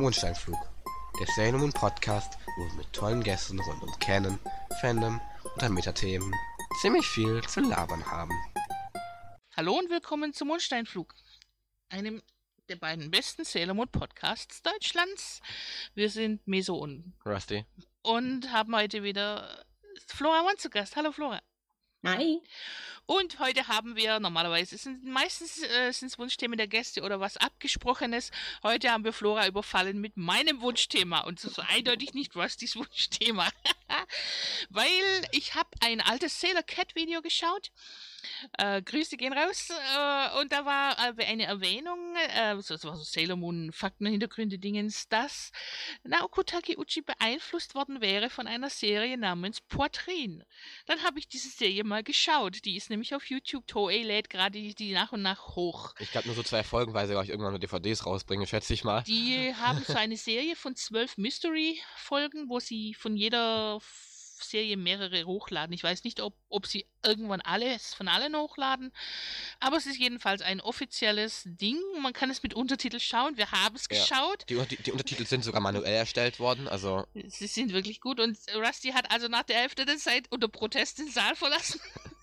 Mondsteinflug, der Sailor Moon Podcast, wo wir mit tollen Gästen rund um Canon, Fandom und an Metathemen ziemlich viel zu labern haben. Hallo und willkommen zum Mondsteinflug, einem der beiden besten Sailor Moon Podcasts Deutschlands. Wir sind Meso und Rusty. Und haben heute wieder Flora One zu Gast. Hallo Flora. Hi. Und heute haben wir, normalerweise sind meistens sind's Wunschthemen der Gäste oder was Abgesprochenes. Heute haben wir Flora überfallen mit meinem Wunschthema. Und so eindeutig nicht Rustys Wunschthema. Weil ich habe ein altes Sailor Cat Video geschaut. Grüße gehen raus. Und da war eine Erwähnung, das war so Sailor Moon Fakten, Hintergründe, Dingens, dass Naoko Takeuchi beeinflusst worden wäre von einer Serie namens Poitrine. Dann habe ich diese Serie mal geschaut. Die ist nämlich auf YouTube. Toei lädt gerade die nach und nach hoch. Ich glaube nur so 2 Folgen, weil sie auch irgendwann nur DVDs rausbringen, schätze ich mal. Die haben so eine Serie von 12 Mystery-Folgen, wo sie von jeder Serie mehrere hochladen. Ich weiß nicht, ob sie irgendwann alles von allen hochladen, aber es ist jedenfalls ein offizielles Ding. Man kann es mit Untertitel schauen. Wir haben es geschaut. Die Untertitel sind sogar manuell erstellt worden, also... Sie sind wirklich gut und Rusty hat also nach der Hälfte der Zeit unter Protest den Saal verlassen.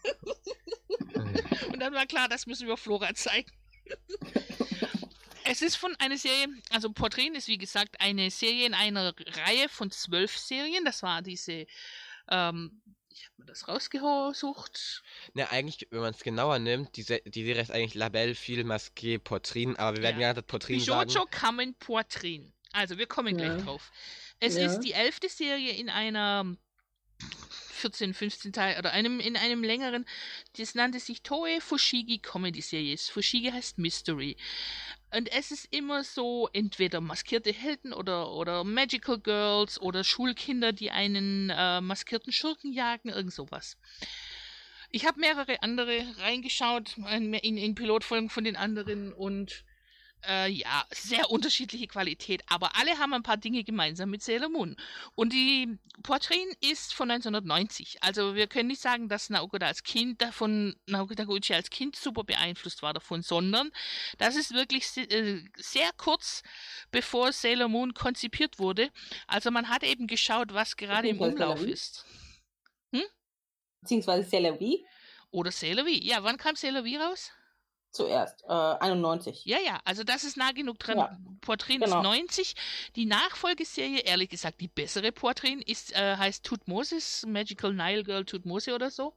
Und dann war klar, das müssen wir Flora zeigen. Es ist von einer Serie, also Poitrine ist wie gesagt eine Serie in einer Reihe von 12 Serien. Das war diese, ich habe mir das rausgesucht. Ne, eigentlich, wenn man es genauer nimmt, die Serie ist eigentlich Label Fil Masqué Poitrine, aber wir werden ja das Poitrine sagen. Shoujo Kamen Poitrine. Also wir kommen gleich drauf. Es ist die 11. Serie in einer 14, 15 Teil oder in einem längeren, das nannte sich Toei Fushigi Comedy Series. Fushigi heißt Mystery. Und es ist immer so, entweder maskierte Helden oder Magical Girls oder Schulkinder, die einen maskierten Schurken jagen, irgend sowas. Ich habe mehrere andere reingeschaut, in Pilotfolgen von den anderen und ja, sehr unterschiedliche Qualität, aber alle haben ein paar Dinge gemeinsam mit Sailor Moon. Und die Poitrine ist von 1990. Also wir können nicht sagen, dass Naoko Takeuchi als Kind super beeinflusst war davon, sondern das ist wirklich sehr kurz bevor Sailor Moon konzipiert wurde. Also man hat eben geschaut, was gerade im Umlauf ist. Beziehungsweise Sailor V? Oder Sailor V. Ja, wann kam Sailor V raus? Zuerst, 91. Ja, also das ist nah genug dran. Ja, Poitrine ist 90. Die Nachfolgeserie, ehrlich gesagt, die bessere Poitrine heißt Tutmosis, Magical Nile Girl Tutmose oder so.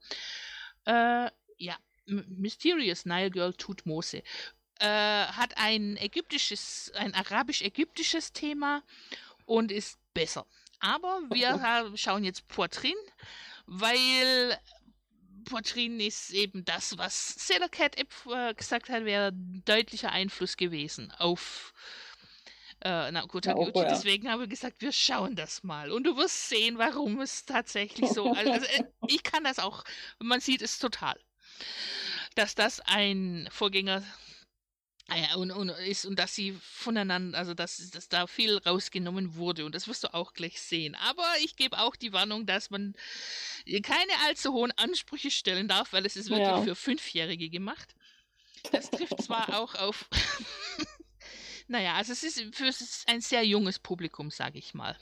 Mysterious Nile Girl Tutmose. Hat ein arabisch-ägyptisches Thema und ist besser. Aber wir schauen jetzt Poitrine, weil Poitrine ist eben das, was Sailor Cat gesagt hat, wäre deutlicher Einfluss gewesen auf Naoko Takeuchi. Ja. Deswegen haben wir gesagt, wir schauen das mal. Und du wirst sehen, warum es tatsächlich so... Also ich kann das auch, man sieht es total. Dass das ein Vorgänger ist und dass sie voneinander, also dass da viel rausgenommen wurde und das wirst du auch gleich sehen. Aber ich gebe auch die Warnung, dass man keine allzu hohen Ansprüche stellen darf, weil es ist wirklich für 5-Jährige gemacht. Das trifft zwar auch auf naja, also es ist ein sehr junges Publikum, sage ich mal.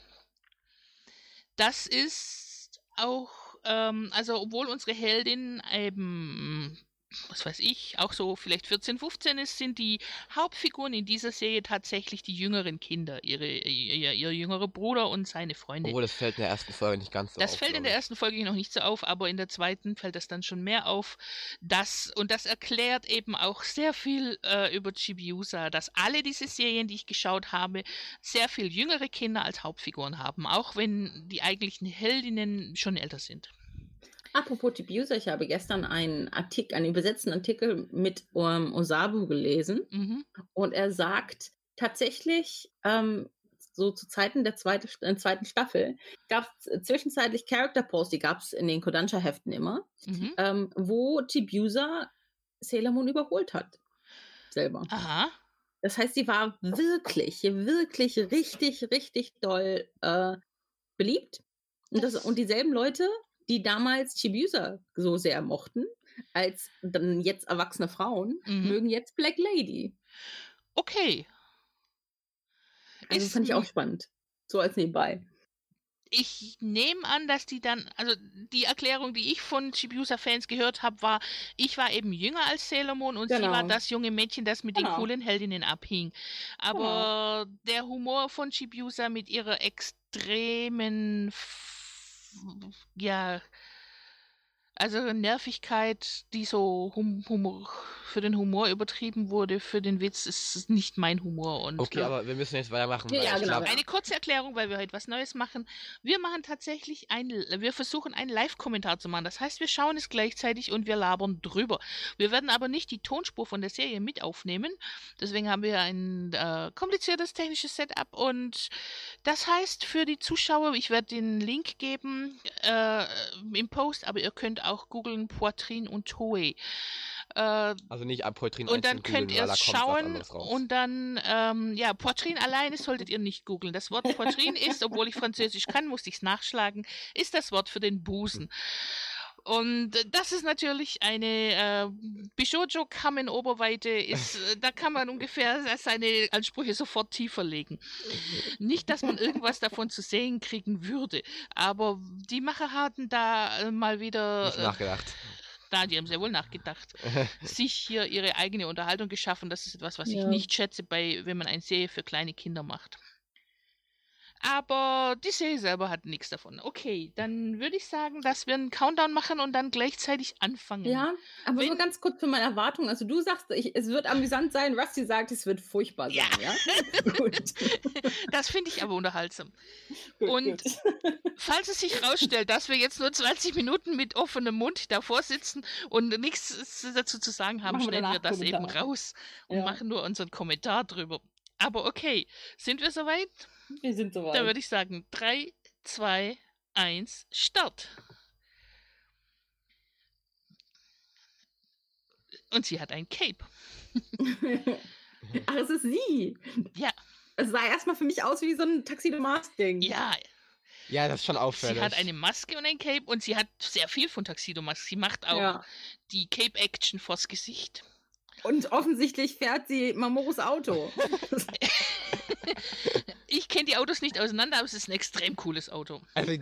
Das ist auch, also obwohl unsere Heldin eben was weiß ich, auch so vielleicht 14, 15 ist, sind die Hauptfiguren in dieser Serie tatsächlich die jüngeren Kinder, ihr jüngerer Bruder und seine Freunde. Obwohl, das fällt in der ersten Folge nicht ganz so auf. Das fällt in der ersten Folge noch nicht so auf, aber in der zweiten fällt das dann schon mehr auf. Das erklärt eben auch sehr viel über Chibiusa, dass alle diese Serien, die ich geschaut habe, sehr viel jüngere Kinder als Hauptfiguren haben, auch wenn die eigentlichen Heldinnen schon älter sind. Apropos Chibiusa, ich habe gestern einen übersetzten Artikel mit Osabu gelesen und er sagt tatsächlich, so zu Zeiten der zweiten Staffel gab es zwischenzeitlich Character Posts, die gab es in den Kodansha-Heften immer, wo Chibiusa Sailor Moon überholt hat. Selber. Aha. Das heißt, sie war wirklich, wirklich richtig, richtig doll beliebt. Und dieselben Leute, die damals Chibiusa so sehr mochten, als dann jetzt erwachsene Frauen, mögen jetzt Black Lady. Okay. Also das fand ich auch spannend. So als nebenbei. Ich nehme an, dass die dann, also die Erklärung, die ich von Chibiusa-Fans gehört habe, war, ich war eben jünger als Sailor Moon und sie war das junge Mädchen, das mit den coolen Heldinnen abhing. Aber der Humor von Chibiusa mit ihrer extremen, also Nervigkeit, die so für den Humor übertrieben wurde, für den Witz, ist nicht mein Humor. Und okay, aber wir müssen jetzt weitermachen. Ja, genau. Eine kurze Erklärung, weil wir heute was Neues machen. Wir machen tatsächlich wir versuchen einen Live-Kommentar zu machen. Das heißt, wir schauen es gleichzeitig und wir labern drüber. Wir werden aber nicht die Tonspur von der Serie mit aufnehmen. Deswegen haben wir ein kompliziertes technisches Setup und das heißt für die Zuschauer, ich werde den Link geben im Post, aber ihr könnt auch googeln Poitrine und Toei. Also nicht Poitrine und dann könnt ihr es schauen und dann, Poitrine alleine solltet ihr nicht googeln. Das Wort Poitrine ist, obwohl ich Französisch kann, musste ich es nachschlagen, ist das Wort für den Busen. Und das ist natürlich eine Bishojo Kamen Oberweite, da kann man ungefähr seine Ansprüche sofort tiefer legen. Nicht, dass man irgendwas davon zu sehen kriegen würde, aber die Macher hatten da mal wieder nicht nachgedacht. Die haben sehr wohl nachgedacht. Sich hier ihre eigene Unterhaltung geschaffen. Das ist etwas, was ich nicht schätze, wenn man eine Serie für kleine Kinder macht. Aber die Serie selber hat nichts davon. Okay, dann würde ich sagen, dass wir einen Countdown machen und dann gleichzeitig anfangen. Ja, aber nur ganz kurz für meine Erwartung. Also du sagst, es wird amüsant sein. Rusty sagt, es wird furchtbar sein. Ja? Gut. Das finde ich aber unterhaltsam. Gut. Falls es sich rausstellt, dass wir jetzt nur 20 Minuten mit offenem Mund davor sitzen und nichts dazu zu sagen haben, schneiden wir das eben raus und machen nur unseren Kommentar drüber. Aber okay, sind wir soweit? Wir sind soweit. Dann würde ich sagen, 3, 2, 1, Start. Und sie hat ein Cape. Ach, es ist sie. Ja. Es sah erstmal für mich aus wie so ein Tuxedo-Mask-Ding. Ja. Ja, das ist schon auffällig. Sie hat eine Maske und ein Cape und sie hat sehr viel von Tuxedo-Mask. Sie macht auch die Cape-Action vors Gesicht. Und offensichtlich fährt sie Mamoros Auto. Ich kenne die Autos nicht auseinander, aber es ist ein extrem cooles Auto. Also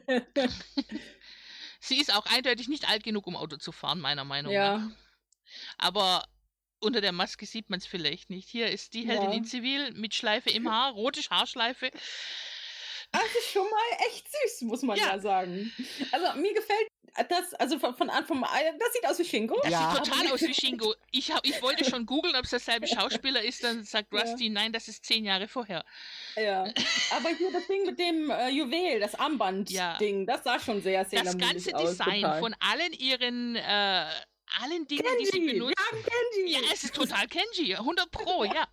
sie ist auch eindeutig nicht alt genug, um Auto zu fahren, meiner Meinung nach. Aber unter der Maske sieht man es vielleicht nicht. Hier ist die Heldin in Zivil mit Schleife im Haar, rote Haarschleife. Das ist schon mal echt süß, muss man ja sagen. Also mir gefällt das, also von Anfang an, das sieht aus wie Shingo. Das sieht total aus wie Shingo. Ich wollte schon googeln, ob es derselbe Schauspieler ist, dann sagt Rusty, nein, das ist 10 Jahre vorher. Ja, aber hier das Ding mit dem Juwel, das Armband-Ding, das sah schon sehr Sailor Moon aus. Das ganze Design von allen ihren allen Dingen, Kenji, die sie benutzt. Wir haben Kenji. Ja, es ist total Kenji, 100%, ja.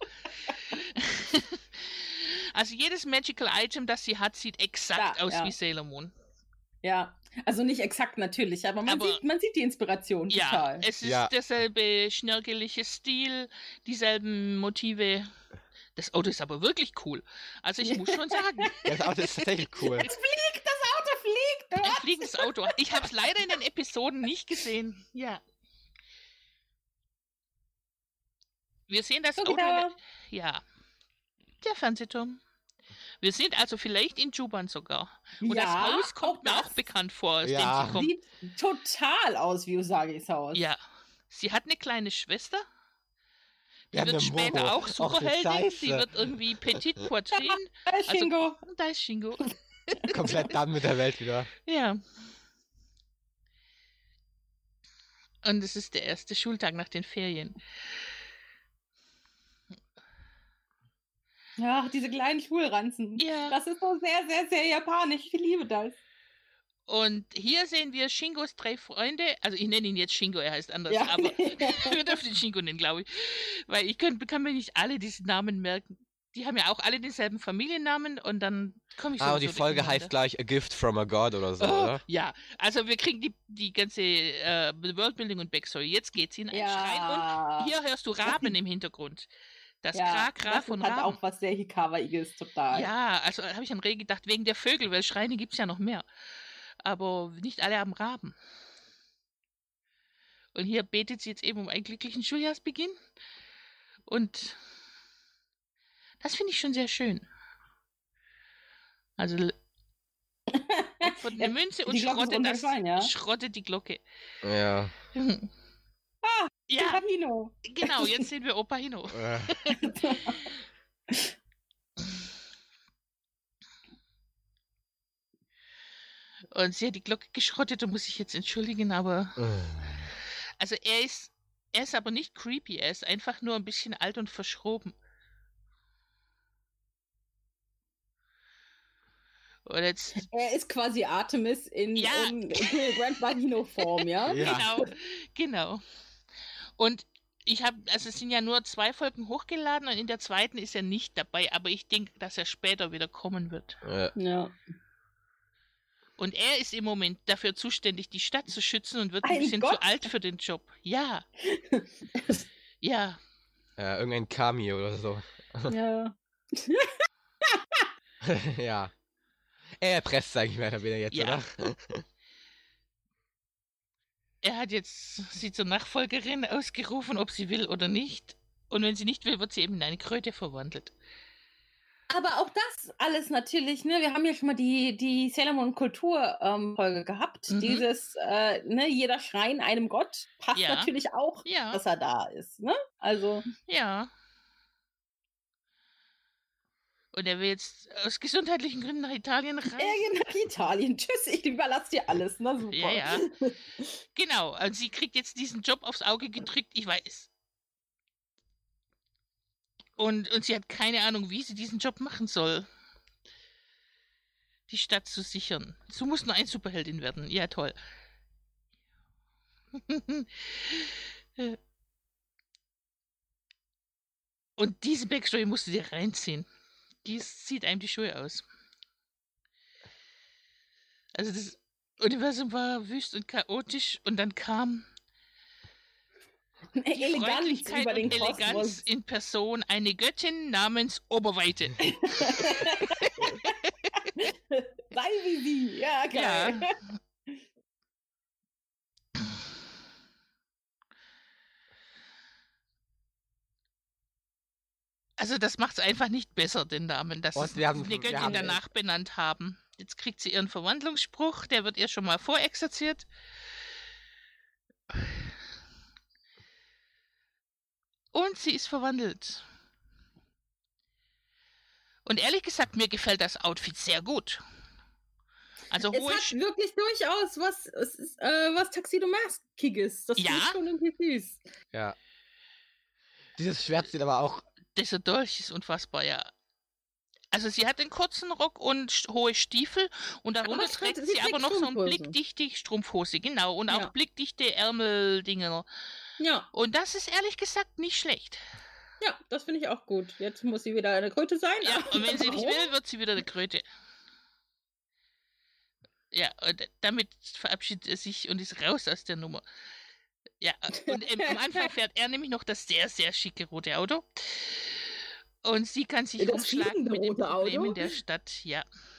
Also jedes Magical Item, das sie hat, sieht exakt aus wie Sailor Moon. Ja, also nicht exakt natürlich, aber man sieht die Inspiration total. Ja, es ist derselbe schnörkelige Stil, dieselben Motive. Das Auto ist aber wirklich cool. Also ich muss schon sagen. Das Auto ist tatsächlich cool. Das Auto fliegt! Ein fliegendes Auto. Ich habe es leider in den Episoden nicht gesehen. Ja. Wir sehen das Auto. Ja. Der Fernsehturm. Wir sind also vielleicht in Juban sogar. Und das Haus kommt mir auch bekannt vor. Aus dem sie kommt. Sieht total aus wie Usagis Haus. Ja. Sie hat eine kleine Schwester. Die wird später auch Superheldin. Sie wird irgendwie Petit Poitrine. Da ist Shingo. Da ist Shingo. Komplett dann mit der Welt wieder. Ja. Und es ist der erste Schultag nach den Ferien. Ja, diese kleinen Schulranzen. Ja. Das ist so sehr, sehr, sehr japanisch. Ich liebe das. Und hier sehen wir Shingos 3 Freunde. Also ich nenne ihn jetzt Shingo, er heißt anders. Aber wir dürfen ihn Shingo nennen, glaube ich. Weil ich kann mir nicht alle diese Namen merken. Die haben ja auch alle denselben Familiennamen und dann komme ich so. Aber die Folge heißt gleich A Gift from a God oder so, oder? Ja, also wir kriegen die ganze Worldbuilding und Backstory. Jetzt geht's in einen Schrein und hier hörst du Raben im Hintergrund. Das Kra von Raben. Das hat auch was sehr Hikawaiiges, total. Ja, also habe ich an Reh gedacht, wegen der Vögel, weil Schreine gibt es ja noch mehr. Aber nicht alle haben Raben. Und hier betet sie jetzt eben um einen glücklichen Schuljahrsbeginn. Und das finde ich schon sehr schön. Also opfert eine Münze und schrottet die Glocke. Ja. Ja, Opa Hino. Genau, jetzt sehen wir Opa Hino. Und sie hat die Glocke geschrottet und muss sich jetzt entschuldigen, aber... Also er ist aber nicht creepy, er ist einfach nur ein bisschen alt und verschroben. Und jetzt, er ist quasi Artemis in Grandpa Hino-Form, ja? Genau. Und es sind ja nur 2 Folgen hochgeladen und in der zweiten ist er nicht dabei, aber ich denke, dass er später wieder kommen wird. Ja. Und er ist im Moment dafür zuständig, die Stadt zu schützen und wird ein bisschen zu alt für den Job. Ja. Ja. Irgendein Cameo oder so. Ja. Ja. Er erpresst eigentlich mehr oder weniger jetzt, oder? Er hat jetzt sie zur Nachfolgerin ausgerufen, ob sie will oder nicht. Und wenn sie nicht will, wird sie eben in eine Kröte verwandelt. Aber auch das alles natürlich, ne? Wir haben ja schon mal die Sailor Moon Kultur-Folge gehabt. Dieses, jeder Schrein einem Gott passt natürlich auch, dass er da ist, ne? Also. Ja. Und er will jetzt aus gesundheitlichen Gründen nach Italien reisen. Er geht nach Italien. Tschüss, ich überlasse dir alles. Na super. Ja. Genau, und sie kriegt jetzt diesen Job aufs Auge gedrückt, ich weiß. Und sie hat keine Ahnung, wie sie diesen Job machen soll. Die Stadt zu sichern. So muss nur ein Superheldin werden. Ja, toll. Und diese Backstory musst du dir reinziehen. Die zieht einem die Schuhe aus. Also das Universum war wüst und chaotisch und dann kam die Freundlichkeit über den und Eleganz Kosmos. In Person, eine Göttin namens Oberweite. Sei wie sie, ja, geil. Ja. Also das macht es einfach nicht besser, den Namen, dass sie eine Göttin danach benannt haben. Jetzt kriegt sie ihren Verwandlungsspruch, der wird ihr schon mal vorexerziert. Und sie ist verwandelt. Und ehrlich gesagt, mir gefällt das Outfit sehr gut. Also es hat wirklich durchaus was Tuxedo Mask-Kiges. Das ist schon irgendwie süß. Ja. Dieses Schwert sieht aber auch... Dieser Dolch ist unfassbar, ja. Also sie hat einen kurzen Rock und hohe Stiefel und darunter trägt sie aber noch so ein blickdichte Strumpfhose, genau. Und auch blickdichte Ärmeldinger. Ja. Und das ist ehrlich gesagt nicht schlecht. Ja, das finde ich auch gut. Jetzt muss sie wieder eine Kröte sein. Ja, und wenn sie nicht will, wird sie wieder eine Kröte. Ja, und damit verabschiedet er sich und ist raus aus der Nummer. Ja, und am Anfang fährt er nämlich noch das sehr, sehr schicke rote Auto. Und sie kann sich rumschlagen mit dem Problem in der Stadt, ja.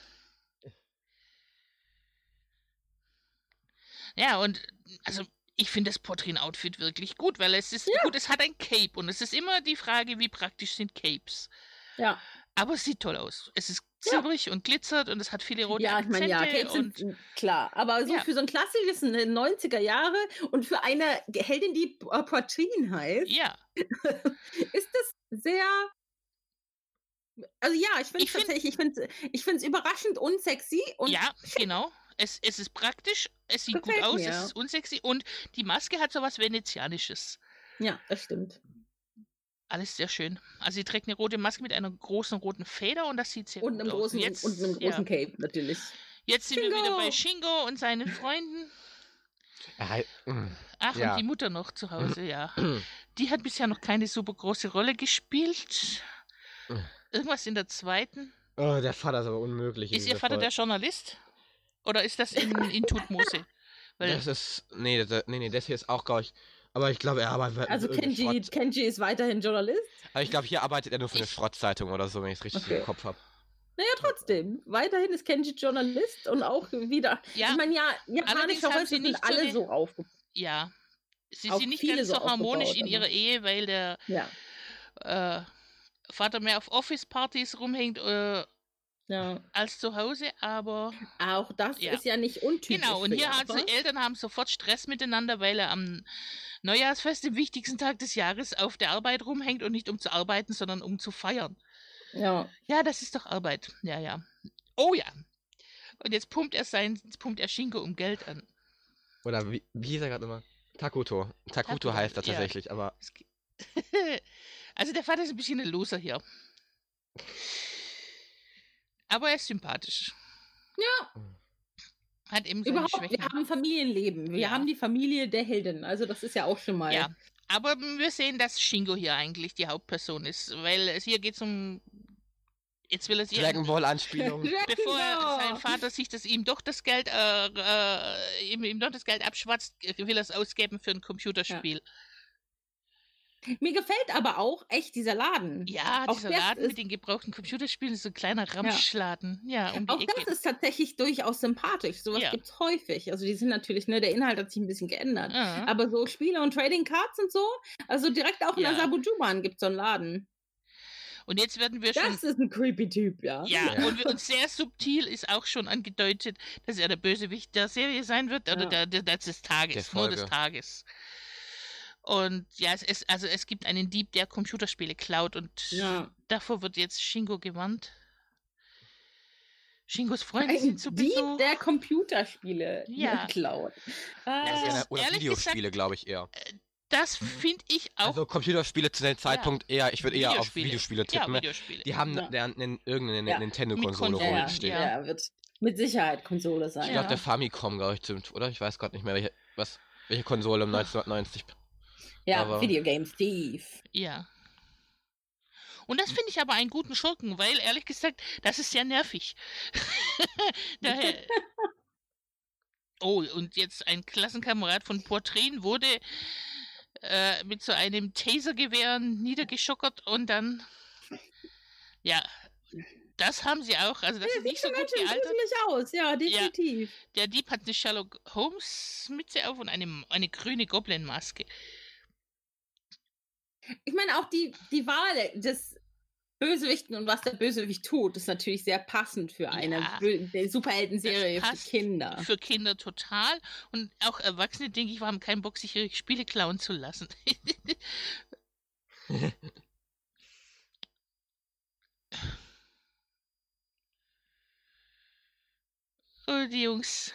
Ja, und also ich finde das Potrin-Outfit wirklich gut, weil es ist gut, es hat ein Cape und es ist immer die Frage, wie praktisch sind Capes. Ja. Aber es sieht toll aus. Es ist silbrig und glitzert und es hat viele rote Akzente. Ja, Capes sind klar. Aber so für so ein klassisches 90er Jahre und für eine Heldin, die Potrin heißt, ist das sehr... Also ja, ich finde es überraschend unsexy. Und ja, genau. Es ist praktisch, es sieht gut aus, es ist unsexy und die Maske hat so was Venezianisches. Ja, das stimmt. Alles sehr schön. Also sie trägt eine rote Maske mit einer großen roten Feder und das sieht sehr gut aus. Und einem großen Cape, natürlich. Jetzt sind wir wieder bei Shingo und seinen Freunden. Und die Mutter noch zu Hause, ja. Die hat bisher noch keine super große Rolle gespielt. Irgendwas in der zweiten. Oh, der Vater ist aber unmöglich. Ist ihr Vater der Journalist? Oder ist das in Tutmose? Das ist... Nee, das hier ist auch, glaube ich... Aber ich glaube, er arbeitet... Also Kenji ist weiterhin Journalist? Aber ich glaube, hier arbeitet er nur für eine Schrottzeitung oder so, wenn ich es richtig im Kopf habe. Naja, trotzdem. Weiterhin ist Kenji Journalist und auch wieder... Ja, ich meine, japanische Häuser sind alle so aufgebaut. Ja. Sie sind nicht ganz so harmonisch in ihrer Ehe, weil der Vater mehr auf Office-Partys rumhängt als zu Hause, aber... Auch das ist ja nicht untypisch. Genau, und hier Eltern haben sofort Stress miteinander, weil er am Neujahrsfest, dem wichtigsten Tag des Jahres, auf der Arbeit rumhängt und nicht um zu arbeiten, sondern um zu feiern. Ja. Ja, das ist doch Arbeit. Ja. Oh ja. Und jetzt pumpt er Shingo um Geld an. Oder wie hieß er gerade immer? Takuto. Takuto heißt er tatsächlich, aber... Also der Vater ist ein bisschen ein Loser hier. Aber er ist sympathisch. Ja. Hat eben seine Schwächen. Wir haben Familienleben. Wir haben die Familie der Helden. Also das ist ja auch schon mal... Ja, aber wir sehen, dass Shingo hier eigentlich die Hauptperson ist. Weil hier geht es um... Jetzt will er sich... Dragon Ball Anspielung. Bevor sein Vater sich ihm doch das Geld abschwatzt, will er es ausgeben für ein Computerspiel. Ja. Mir gefällt aber auch echt dieser Laden. Ja, dieser Laden mit den gebrauchten Computerspielen ist so ein kleiner Ramschladen. Ja, um die Ecke. Auch das ist tatsächlich durchaus sympathisch. Sowas gibt es häufig. Also die sind natürlich, der Inhalt hat sich ein bisschen geändert. Aber so Spiele und Trading Cards und so, also direkt auch in Azabu Juban gibt es so einen Laden. Und jetzt werden wir Das ist ein creepy Typ, ja. Ja, und sehr subtil ist auch schon angedeutet, dass er der Bösewicht der Serie sein wird, oder des Tages, nur des Tages. Und ja, es gibt einen Dieb, der Computerspiele klaut und davor wird jetzt Shingo gewarnt. Shingos Freunde sind zu Besuch. Dieb, der Computerspiele klaut. Oder Videospiele, glaube ich eher. Das finde ich auch. Also Computerspiele zu dem Zeitpunkt eher, ich würde eher auf Videospiele tippen. Ja, Videospiele. Die haben irgendeine Nintendo-Konsole rumstehen. Ja, wird mit Sicherheit Konsole sein. Ich glaube, der Famicom, glaube ich, oder? Ich weiß gerade nicht mehr, welche Konsole im 1990. Ja, Videogame Steve. Ja. Und das finde ich aber einen guten Schurken, weil, ehrlich gesagt, das ist sehr nervig. Daher... Oh, und jetzt ein Klassenkamerad von Portrin wurde mit so einem Tasergewehr niedergeschockert und dann... Ja, das haben sie auch. Also das ist nicht so gut gealtert. Aus, ja, definitiv. Ja, der Dieb hat eine Sherlock Holmes Mütze auf und eine grüne Goblin-Maske. Ich meine, auch die Wahl des Bösewichten und was der Bösewicht tut, ist natürlich sehr passend für eine Superhelden-Serie für Kinder. Für Kinder total. Und auch Erwachsene, denke ich, haben keinen Bock, sich ihre Spiele klauen zu lassen. Und die Jungs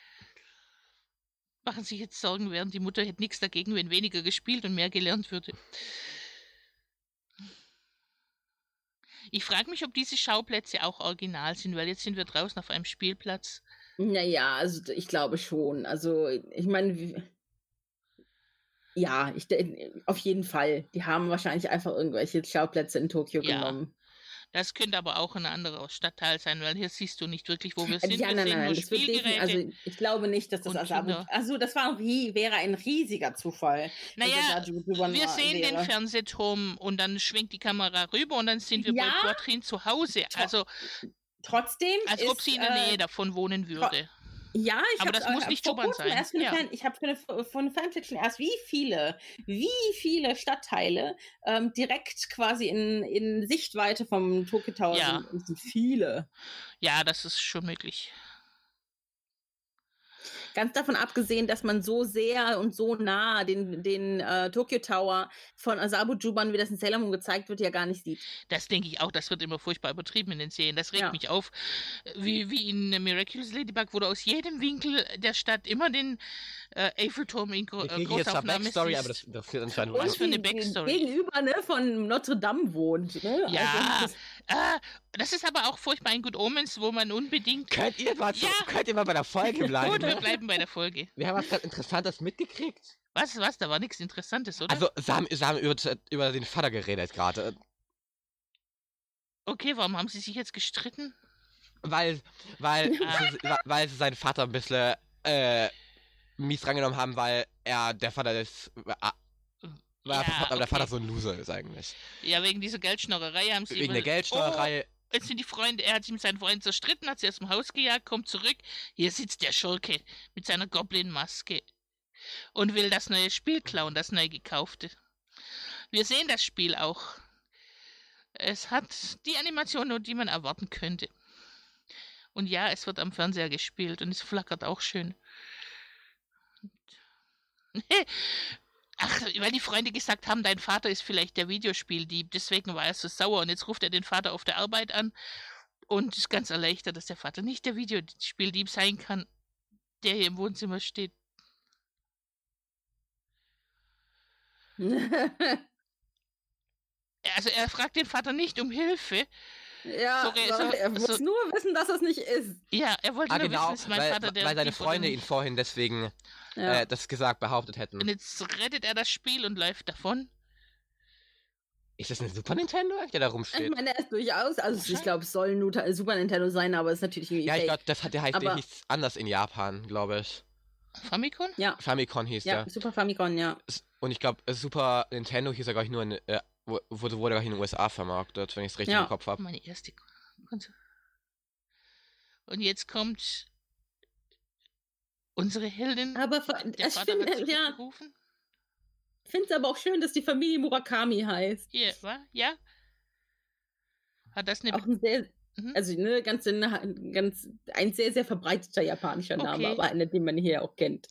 machen sich jetzt Sorgen, während die Mutter hätte nichts dagegen, wenn weniger gespielt und mehr gelernt würde. Ich frage mich, ob diese Schauplätze auch original sind, weil jetzt sind wir draußen auf einem Spielplatz. Naja, also ich glaube schon. Also ich meine, ja, auf jeden Fall. Die haben wahrscheinlich einfach irgendwelche Schauplätze in Tokio genommen. Das könnte aber auch ein anderer Stadtteil sein, weil hier siehst du nicht wirklich, wo wir sind. Ja, nein, das wird also ich glaube nicht, dass das das wäre ein riesiger Zufall. Naja, wir sehen den Fernsehturm und dann schwenkt die Kamera rüber und dann sind wir bei Portrin zu Hause. Also trotzdem, als ob sie in der Nähe davon wohnen würde. Ja, aber das muss nicht Juban sein. Ich habe von der Fanfiction erst wie viele Stadtteile direkt quasi in Sichtweite vom Tokyo Tower sind. Und sind viele. Ja, das ist schon möglich. Ganz davon abgesehen, dass man so sehr und so nah den Tokyo Tower von Azabu Juban, wie das in Sailor Moon gezeigt wird, ja gar nicht sieht. Das denke ich auch. Das wird immer furchtbar übertrieben in den Serien. Das regt mich auf. Wie in Miraculous Ladybug, wo du aus jedem Winkel der Stadt immer den Eiffelturm in Großaufnahme siehst. Aber das führt anscheinend was für eine Backstory. Gegenüber von Notre Dame wohnt. Ne? Ja, also das ist aber auch furchtbar in Good Omens, wo man unbedingt... Könnt ihr mal bei der Folge bleiben? Gut, wir bleiben bei der Folge. Wir haben was ganz Interessantes mitgekriegt. Was? Da war nichts Interessantes, oder? Also, sie haben über den Vater geredet gerade. Okay, warum haben sie sich jetzt gestritten? Weil sie seinen Vater ein bisschen mies rangenommen haben, weil der Vater ist... der Vater so ein Loser ist eigentlich. Ja, wegen dieser Geldschnorrerei haben sie... Wegen der Geldschnorrerei... Jetzt sind die Freunde, er hat sich mit seinen Freunden zerstritten, hat sie aus dem Haus gejagt, kommt zurück. Hier sitzt der Schurke mit seiner Goblin-Maske und will das neue Spiel klauen, das neu gekaufte. Wir sehen das Spiel auch. Es hat die Animation, die man erwarten könnte. Und ja, es wird am Fernseher gespielt und es flackert auch schön. Ach, weil die Freunde gesagt haben, dein Vater ist vielleicht der Videospieldieb, deswegen war er so sauer. Und jetzt ruft er den Vater auf der Arbeit an und ist ganz erleichtert, dass der Vater nicht der Videospieldieb sein kann, der hier im Wohnzimmer steht. Also er fragt den Vater nicht um Hilfe. Ja, er muss nur wissen, dass es nicht ist. Ja, er wollte nur wissen, dass mein Vater der weil seine Freunde ihn vorhin deswegen das behauptet hätten. Und jetzt rettet er das Spiel und läuft davon. Ist das eine Super Nintendo, der da rumsteht? Ich meine, er ist durchaus, also ich glaube, es soll nur Super Nintendo sein, aber es ist natürlich irgendwie ich glaube, der heißt nichts anders in Japan, glaube ich. Famicom? Ja. Famicom hieß der. Ja, Super Famicom, ja. Und ich glaube, Super Nintendo hieß er, glaube ich, nur wurde gar nicht in den USA vermarktet, wenn ich es richtig im Kopf habe. Meine erste Konsole. Und jetzt kommt unsere Heldin. Aber ich finde es aber auch schön, dass die Familie Murakami heißt. Ja. Hat das eine... Auch ein sehr, also ein sehr, sehr verbreiteter japanischer Name, aber einer, den man hier auch kennt.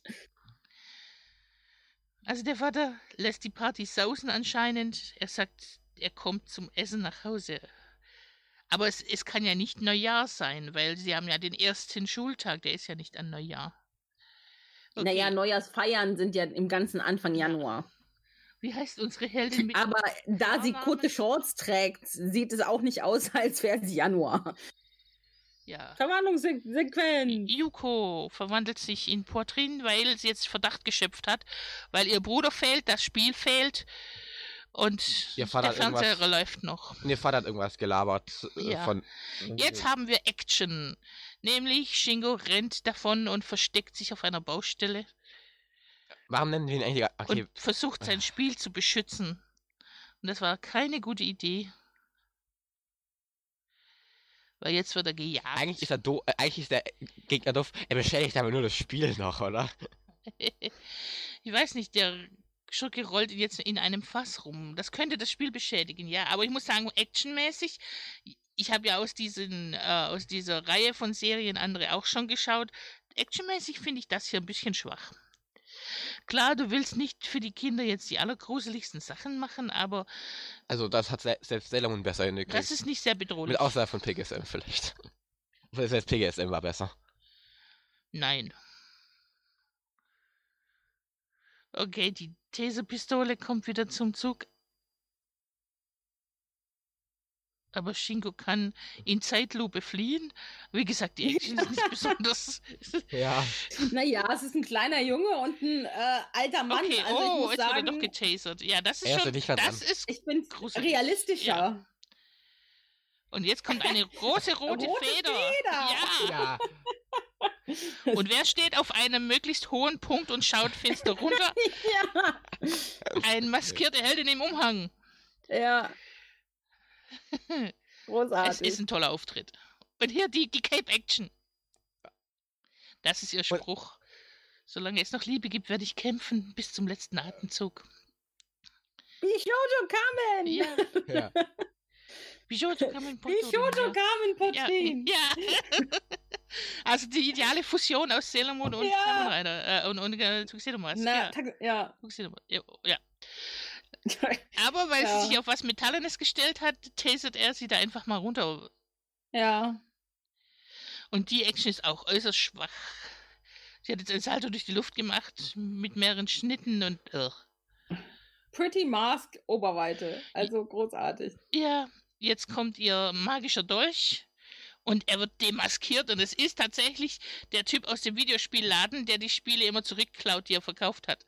Also der Vater lässt die Party sausen anscheinend. Er sagt, er kommt zum Essen nach Hause. Aber es kann ja nicht Neujahr sein, weil sie haben ja den ersten Schultag, der ist ja nicht an Neujahr. Okay. Naja, Neujahrsfeiern sind ja im ganzen Anfang Januar. Wie heißt unsere Heldin mit... Aber da sie kurze Shorts trägt, sieht es auch nicht aus, als wäre es Januar. Ja. Verwandlungssequenz. Yuko verwandelt sich in Portrin, weil sie jetzt Verdacht geschöpft hat, weil ihr Bruder fehlt, das Spiel fehlt und der Fernseher läuft noch. Ihr Vater hat irgendwas gelabert. Jetzt haben wir Action. Nämlich Shingo rennt davon und versteckt sich auf einer Baustelle. Warum nennen wir ihn eigentlich? Okay. Und versucht sein Spiel zu beschützen. Und das war keine gute Idee. Weil jetzt wird er gejagt. Eigentlich ist der Gegner doof. Er beschädigt aber nur das Spiel noch, oder? Ich weiß nicht, der Schurke rollt jetzt in einem Fass rum. Das könnte das Spiel beschädigen, ja. Aber ich muss sagen, actionmäßig, ich habe ja aus dieser Reihe von Serien andere auch schon geschaut. Actionmäßig finde ich das hier ein bisschen schwach. Klar, du willst nicht für die Kinder jetzt die allergruseligsten Sachen machen, aber... Also das hat selbst Sailor Moon besser hingekriegt. Das ist nicht sehr bedrohlich. Mit Ausnahme von PGSM vielleicht. Selbst PGSM war besser. Nein. Okay, die Taserpistole kommt wieder zum Zug. Aber Shingo kann in Zeitlupe fliehen. Wie gesagt, die Action ist nicht besonders. Ja. Naja, es ist ein kleiner Junge und ein alter Mann. Okay, also ich muss jetzt sagen, wurde doch getasert. Ja, das ist schon. Ich bin realistischer. Ja. Und jetzt kommt eine große rote Feder. Ja. Und wer steht auf einem möglichst hohen Punkt und schaut finster runter? Ja. Ein maskierter Heldin im Umhang. Ja. Großartig. Es ist ein toller Auftritt. Und hier die Cape Action. Das ist ihr Spruch. Solange es noch Liebe gibt, werde ich kämpfen bis zum letzten Atemzug. Bishojo Kamen! Ja. Bishojo Kamen Potrin. Ja. Also die ideale Fusion aus Sailor Moon und Kamen Rider. Und Tuxedo Mask. Ja. Ja. Aber weil sie sich auf was Metallenes gestellt hat, tasert er sie da einfach mal runter. Ja. Und die Action ist auch äußerst schwach. Sie hat jetzt ein Salto durch die Luft gemacht mit mehreren Schnitten und... Pretty Mask Oberweite. Also großartig. Ja, jetzt kommt ihr magischer Dolch und er wird demaskiert und es ist tatsächlich der Typ aus dem Videospielladen, der die Spiele immer zurückklaut, die er verkauft hat.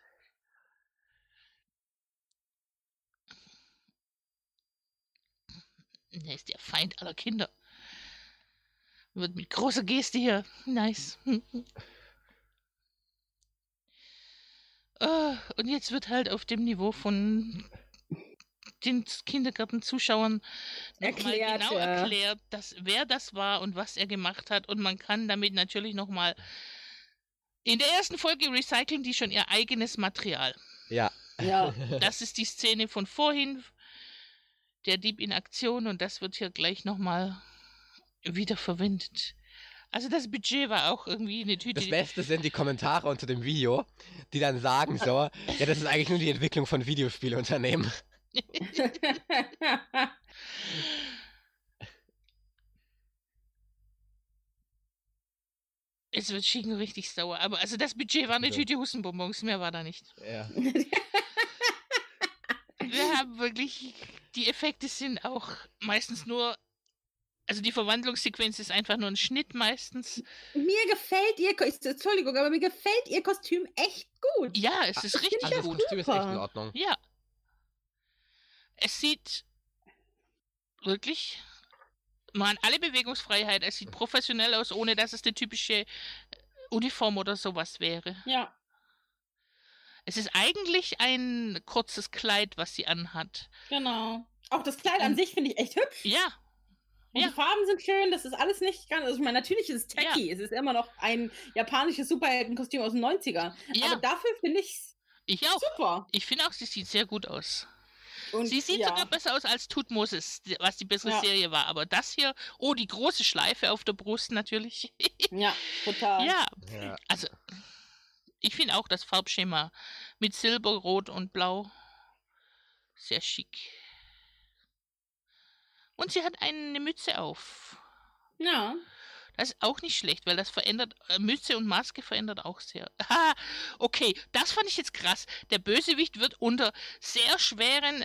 Er ist der Feind aller Kinder. Wird mit großer Geste hier. Nice. Und jetzt wird halt auf dem Niveau von den Kindergartenzuschauern nochmal genau erklärt, wer das war und was er gemacht hat. Und man kann damit natürlich nochmal in der ersten Folge recyceln die schon ihr eigenes Material. Ja. Das ist die Szene von vorhin. Der Dieb in Aktion und das wird hier gleich nochmal wieder verwendet. Also das Budget war auch irgendwie eine Tüte. Das Beste sind die Kommentare unter dem Video, die dann sagen so, ja, das ist eigentlich nur die Entwicklung von Videospielunternehmen. Es wird Shingo richtig sauer. Aber also das Budget war eine Tüte Hussenbonbons, mehr war da nicht. Ja. Wir haben wirklich, die Effekte sind auch meistens nur, also die Verwandlungssequenz ist einfach nur ein Schnitt meistens. Mir gefällt Entschuldigung, aber mir gefällt ihr Kostüm echt gut. Ja, es ist richtig Also gut. das Kostüm ist echt in Ordnung. Ja. Es sieht wirklich, man alle Bewegungsfreiheit, es sieht professionell aus, ohne dass es eine typische Uniform oder sowas wäre. Ja. Es ist eigentlich ein kurzes Kleid, was sie anhat. Genau. Auch das Kleid an sich finde ich echt hübsch. Ja. Und die Farben sind schön, das ist alles nicht ganz, also ich meine, natürlich ist es tacky, es ist immer noch ein japanisches Superheldenkostüm aus den 90er. Ja. Aber dafür finde ich es super. Ich finde auch, sie sieht sehr gut aus. Und sie sieht sogar besser aus als Tutmosis, was die bessere Serie war. Aber das hier, die große Schleife auf der Brust natürlich. Ja, total. Ja, also ich finde auch das Farbschema mit Silber, Rot und Blau sehr schick. Und sie hat eine Mütze auf. Ja. Das ist auch nicht schlecht, weil das verändert, Mütze und Maske verändert auch sehr. Ha, okay, das fand ich jetzt krass. Der Bösewicht wird unter sehr schweren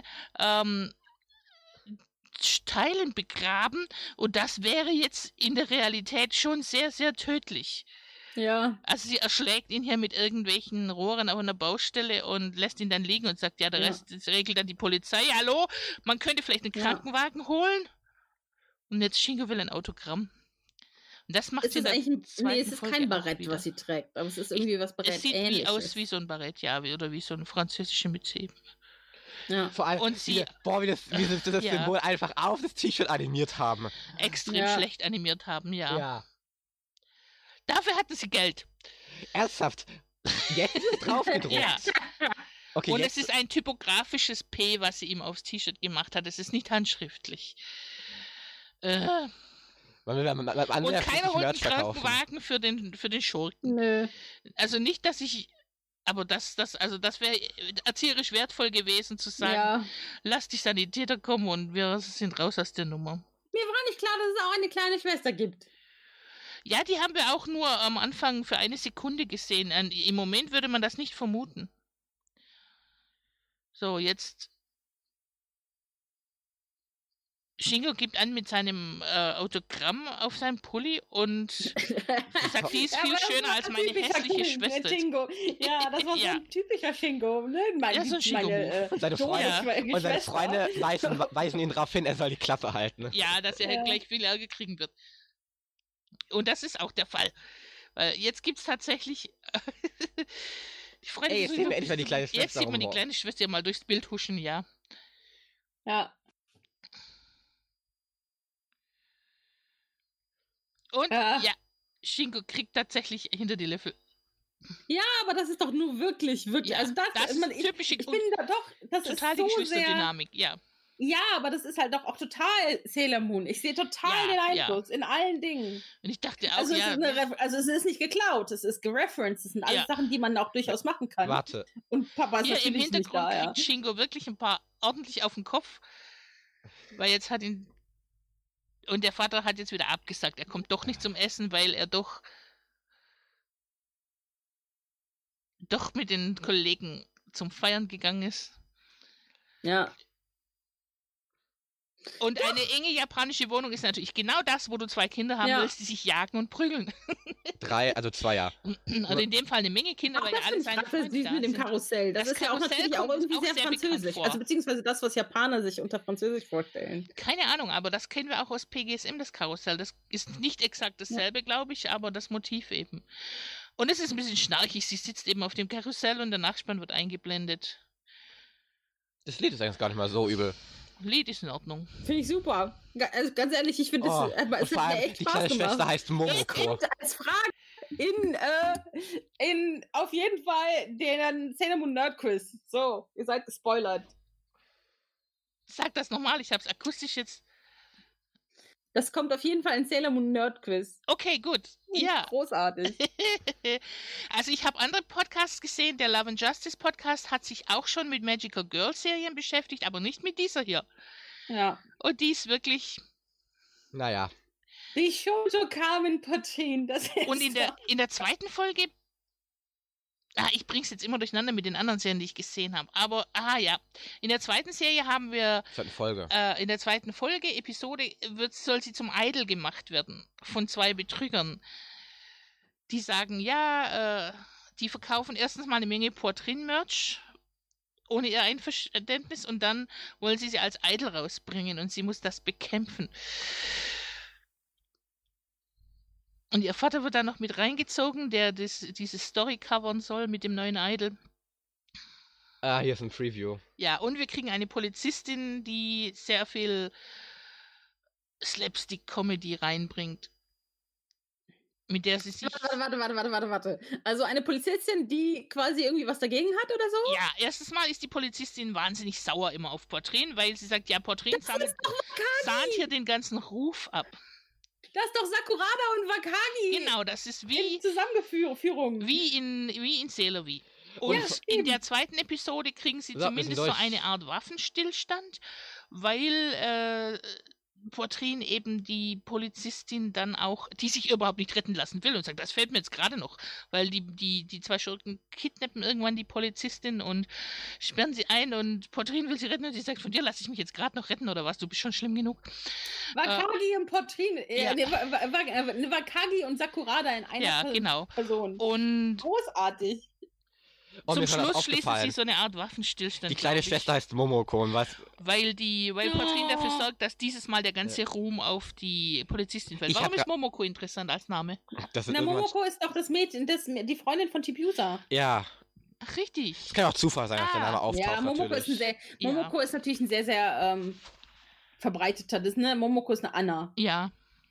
Teilen begraben und das wäre jetzt in der Realität schon sehr, sehr tödlich. Ja. Also sie erschlägt ihn hier mit irgendwelchen Rohren auf einer Baustelle und lässt ihn dann liegen und sagt, ja, der Rest regelt dann die Polizei. Hallo, man könnte vielleicht einen Krankenwagen holen. Und jetzt Shingo will ein Autogramm. Und das macht sie dann. Nee, es ist kein Barett, was sie trägt, aber es ist irgendwie was Barett. Es sieht aus wie so ein Barett, ja, oder wie so eine französische Mütze eben. Ja. Vor allem, und sie, wie sie das Symbol einfach auf das T-Shirt animiert haben. Extrem schlecht animiert haben, ja. Dafür hatten sie Geld. Ernsthaft? Jetzt ist es drauf gedruckt. Ja. Okay, und es ist ein typografisches P, was sie ihm aufs T-Shirt gemacht hat. Es ist nicht handschriftlich. Und keiner holt einen Krankenwagen für den Schurken. Nö. Also nicht, dass ich... Aber das wäre erzieherisch wertvoll gewesen zu sagen, lass die Sanitäter kommen und wir sind raus aus der Nummer. Mir war nicht klar, dass es auch eine kleine Schwester gibt. Ja, die haben wir auch nur am Anfang für eine Sekunde gesehen. Im Moment würde man das nicht vermuten. So, jetzt... Shingo gibt an mit seinem Autogramm auf seinem Pulli und sagt, die ist viel schöner als meine hässliche Schwester. Shingo. Ja, das war so ein typischer Shingo. Ne? So ein Shingo. Und seine Freunde weisen ihn darauf hin, er soll die Klappe halten. Ja, dass er halt gleich viel Ärger kriegen wird. Und das ist auch der Fall. Weil jetzt gibt es tatsächlich... die Freunde jetzt sehen wir endlich mal die kleine Schwester. Jetzt sieht man die kleine Schwester mal durchs Bild huschen, ja. Ja. Und Shingo kriegt tatsächlich hinter die Löffel. Ja, aber das ist doch nur wirklich. Ja, also das ist typisch. Ich bin da doch, das total ist so die Geschwisterdynamik, ja. Ja, aber das ist halt doch auch total Sailor Moon. Ich sehe total den Einfluss in allen Dingen. Und ich dachte auch, also es ist nicht geklaut, es ist gereferenced. Das sind alles Sachen, die man auch durchaus machen kann. Warte. Und Papa ist natürlich im Hintergrund nicht da, kriegt Shingo wirklich ein paar ordentlich auf den Kopf. Weil jetzt hat ihn... Und der Vater hat jetzt wieder abgesagt. Er kommt doch nicht zum Essen, weil er doch mit den Kollegen zum Feiern gegangen ist. Ja. Und eine enge japanische Wohnung ist natürlich genau das, wo du 2 Kinder haben willst, die sich jagen und prügeln. 2 ja. Also in dem Fall eine Menge Kinder, weil alle seine Freunde da mit dem Karussell. Das ist ja auch natürlich auch irgendwie sehr französisch. Also beziehungsweise das, was Japaner sich unter Französisch vorstellen. Keine Ahnung, aber das kennen wir auch aus PGSM, das Karussell. Das ist nicht exakt dasselbe, glaube ich, aber das Motiv eben. Und es ist ein bisschen schnarchig. Sie sitzt eben auf dem Karussell und der Nachspann wird eingeblendet. Das Lied ist eigentlich gar nicht mal so übel. Lied ist in Ordnung. Finde ich super. Also ganz ehrlich, ich finde es hat mir echt die Spaß kleine gemacht. Schwester heißt Momoko. Als Frage in auf jeden Fall den Sailor Moon Nerd Quiz. So, ihr seid gespoilert. Sag das nochmal, ich habe es akustisch jetzt. Das kommt auf jeden Fall in Sailor Moon Nerd Quiz. Okay, gut. Ja. Großartig. Also ich habe andere Podcasts gesehen. Der Love and Justice Podcast hat sich auch schon mit Magical Girl Serien beschäftigt, aber nicht mit dieser hier. Ja. Und die ist wirklich... Naja. Die Shoujo Carmen Patin. Und in der zweiten Folge... ich bring's jetzt immer durcheinander mit den anderen Serien, die ich gesehen habe. Aber, ja. In der zweiten Serie haben wir... in der zweiten Folge, Episode, soll sie zum Idol gemacht werden. Von 2 Betrügern. Die sagen, die verkaufen erstens mal eine Menge Portrin-Merch ohne ihr Einverständnis und dann wollen sie als Idol rausbringen und sie muss das bekämpfen. Und ihr Vater wird dann noch mit reingezogen, der diese Story covern soll mit dem neuen Idol. Hier ist ein Preview. Ja, und wir kriegen eine Polizistin, die sehr viel Slapstick-Comedy reinbringt. Mit der sie sich... Warte. Also eine Polizistin, die quasi irgendwie was dagegen hat oder so? Ja, erstens mal ist die Polizistin wahnsinnig sauer immer auf Portrin, weil sie sagt, ja, Portrin sahnt hier den ganzen Ruf ab. Das ist doch Sakurada und Wakagi. Genau, das ist wie... In Zusammenführung. Wie in Sailor V. Und in der zweiten Episode kriegen sie zumindest so eine Art Waffenstillstand, weil Portrin eben die Polizistin dann auch, die sich überhaupt nicht retten lassen will und sagt, das fällt mir jetzt gerade noch, weil die 2 Schurken kidnappen irgendwann die Polizistin und sperren sie ein und Portrin will sie retten und sie sagt, von dir lasse ich mich jetzt gerade noch retten oder was, du bist schon schlimm genug. Wakagi und Portrin, Wakagi und Sakurada in einer Person. Und großartig. Zum Schluss schließen sie so eine Art Waffenstillstand. Die kleine Schwester heißt Momoko und was? Weil Portrin dafür sorgt, dass dieses Mal der ganze Ruhm auf die Polizistin fällt. Warum ist Momoko interessant als Name? Momoko ist doch das Mädchen, die Freundin von Chibiusa. Ja. Ach, richtig. Es kann auch Zufall sein, dass der Name auftaucht. Ja, Momoko ist natürlich ein sehr, sehr verbreiteter. Momoko ist eine Anna. Ja.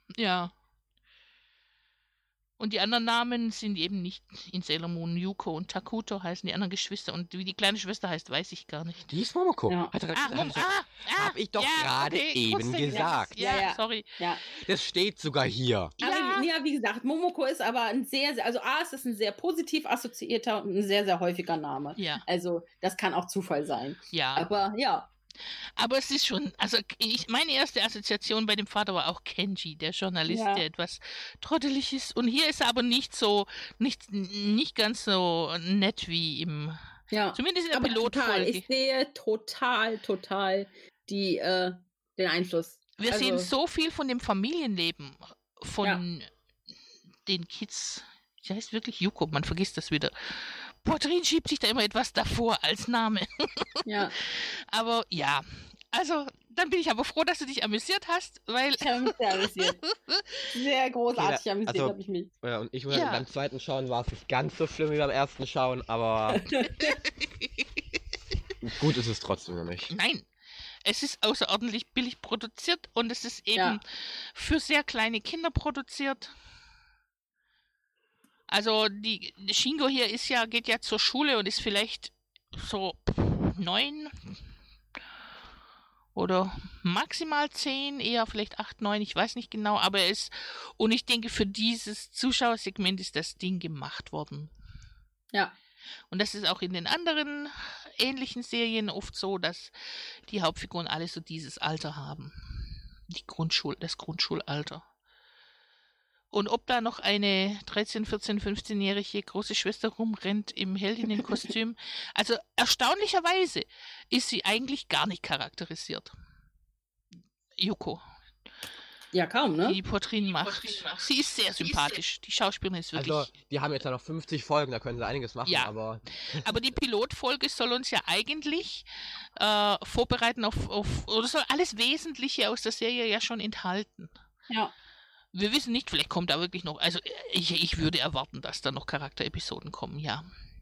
Und die anderen Namen sind eben nicht in Sailor Moon. Yuko und Takuto heißen die anderen Geschwister. Und wie die kleine Schwester heißt, weiß ich gar nicht. Die ist Momoko. Ja. Hab ich doch gerade eben gesagt. Ja, sorry. Ja. Das steht sogar hier. Ja, wie gesagt, Momoko ist aber ein also es ist ein sehr positiv assoziierter und ein sehr, sehr häufiger Name. Ja. Also das kann auch Zufall sein. Ja. Aber ja. Aber es ist schon, also meine erste Assoziation bei dem Vater war auch Kenji, der Journalist, der etwas trottelig ist. Und hier ist er aber nicht ganz so nett wie im, zumindest in der Pilotfolge. Ich sehe total den Einfluss. Wir sehen so viel von dem Familienleben von den Kids. Die heißt wirklich Yuko, man vergisst das wieder. Portrin schiebt sich da immer etwas davor als Name. Ja. Aber ja, also dann bin ich aber froh, dass du dich amüsiert hast, weil... Ich habe mich sehr amüsiert. Sehr großartig amüsiert habe ich mich. Ja, und ich muss beim zweiten Schauen war es nicht ganz so schlimm wie beim ersten Schauen, aber gut ist es trotzdem noch nicht. Nein, es ist außerordentlich billig produziert und es ist eben für sehr kleine Kinder produziert. Also die Shingo hier geht ja zur Schule und ist vielleicht so 9 oder maximal 10, eher vielleicht 8, 9, ich weiß nicht genau, aber und ich denke, für dieses Zuschauersegment ist das Ding gemacht worden. Ja. Und das ist auch in den anderen ähnlichen Serien oft so, dass die Hauptfiguren alle so dieses Alter haben. Das Grundschulalter. Und ob da noch eine 13-, 14-, 15-jährige große Schwester rumrennt im Heldinnenkostüm, also erstaunlicherweise ist sie eigentlich gar nicht charakterisiert. Yuko. Ja, kaum, ne? Die Portrin macht. Sie ist sehr sympathisch. Die Schauspielerin ist wirklich... Also, die haben jetzt ja noch 50 Folgen, da können sie einiges machen, aber... Aber die Pilotfolge soll uns ja eigentlich vorbereiten oder soll alles Wesentliche aus der Serie ja schon enthalten. Ja. Wir wissen nicht, vielleicht kommt da wirklich noch, also ich würde erwarten, dass da noch Charakterepisoden kommen, ja.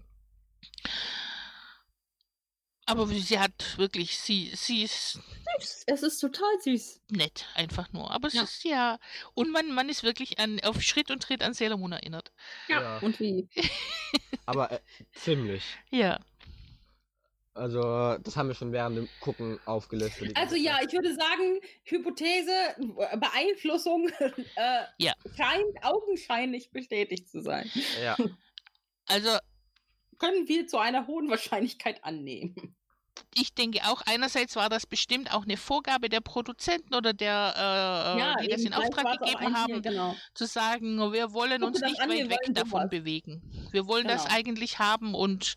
Aber sie hat wirklich, sie ist... Es ist total süß. Nett, einfach nur. Aber es ist und man ist wirklich auf Schritt und Tritt an Sailor Moon erinnert. Ja. Und wie? Aber ziemlich. Ja. Also, das haben wir schon während dem Gucken aufgelistet. Also ja, ich würde sagen, Hypothese, Beeinflussung scheint augenscheinlich bestätigt zu sein. Ja. Also können wir zu einer hohen Wahrscheinlichkeit annehmen. Ich denke auch, einerseits war das bestimmt auch eine Vorgabe der Produzenten oder der, die das in Auftrag gegeben haben, zu sagen, wir wollen uns nicht weit weg davon bewegen. Wir wollen das eigentlich haben und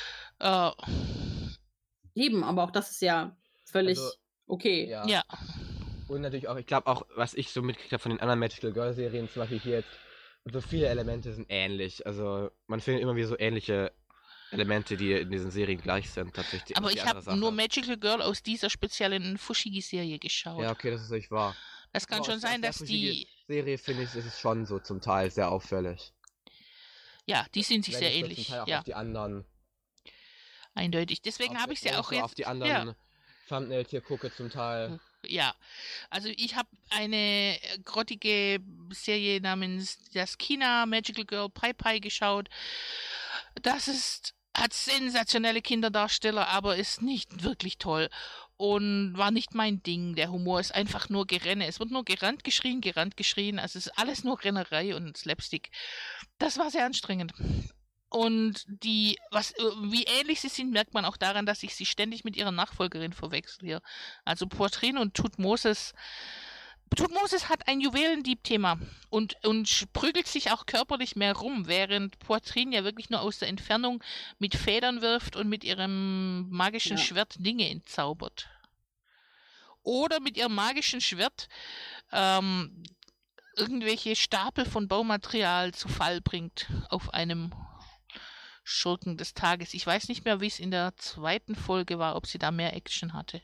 eben, aber auch das ist ja völlig okay. Ja. Und natürlich auch, ich glaube auch, was ich so mitgekriegt habe von den anderen Magical Girl Serien, zum Beispiel hier jetzt, so viele Elemente sind ähnlich. Also man findet immer wieder so ähnliche Elemente, die in diesen Serien gleich sind, tatsächlich. Aber ich habe nur Magical Girl aus dieser speziellen Fushigi-Serie geschaut. Ja, okay, das ist nicht wahr. Das kann schon sein, dass die Serie, finde ich, ist es schon so zum Teil sehr auffällig. Ja, die sind sich sehr ähnlich. Zum Teil auch auf die anderen. Eindeutig. Deswegen habe ich sie auch jetzt... auf die anderen Thumbnails hier gucke zum Teil. Ja, also ich habe eine grottige Serie namens Das Kina Magical Girl Pai Pai geschaut. Hat sensationelle Kinderdarsteller, aber ist nicht wirklich toll und war nicht mein Ding. Der Humor ist einfach nur Gerenne. Es wird nur gerannt, geschrien. Also es ist alles nur Rennerei und Slapstick. Das war sehr anstrengend. Und wie ähnlich sie sind, merkt man auch daran, dass ich sie ständig mit ihrer Nachfolgerin verwechsel hier. Also Poitrine und Tutmosis. Tutmosis hat ein Juwelendieb-Thema und prügelt sich auch körperlich mehr rum, während Poitrine ja wirklich nur aus der Entfernung mit Federn wirft und mit ihrem magischen Schwert Dinge entzaubert. Oder mit ihrem magischen Schwert irgendwelche Stapel von Baumaterial zu Fall bringt auf einem Schurken des Tages. Ich weiß nicht mehr, wie es in der zweiten Folge war, ob sie da mehr Action hatte.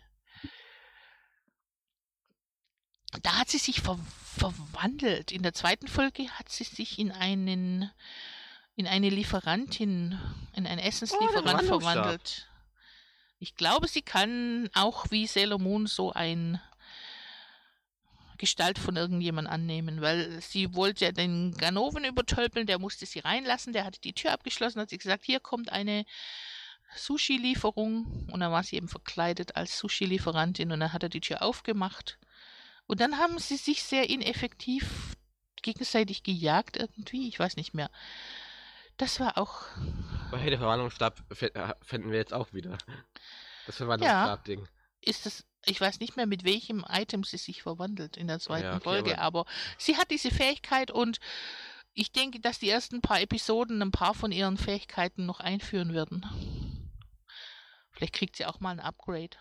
Da hat sie sich verwandelt. In der zweiten Folge hat sie sich in eine Lieferantin, in einen Essenslieferant verwandelt. Ich glaube, sie kann auch wie Sailor Moon so ein Gestalt von irgendjemand annehmen, weil sie wollte ja den Ganoven übertölpeln, der musste sie reinlassen, der hatte die Tür abgeschlossen, hat sie gesagt, hier kommt eine Sushi-Lieferung und dann war sie eben verkleidet als Sushi-Lieferantin und dann hat er die Tür aufgemacht und dann haben sie sich sehr ineffektiv gegenseitig gejagt irgendwie, ich weiß nicht mehr. Das war auch... Bei der Verwandlungsstab finden wir jetzt auch wieder. Das Verwandlungsstab-Ding. Ist das... Ich weiß nicht mehr, mit welchem Item sie sich verwandelt in der zweiten Folge, aber sie hat diese Fähigkeit und ich denke, dass die ersten paar Episoden ein paar von ihren Fähigkeiten noch einführen werden. Vielleicht kriegt sie auch mal ein Upgrade.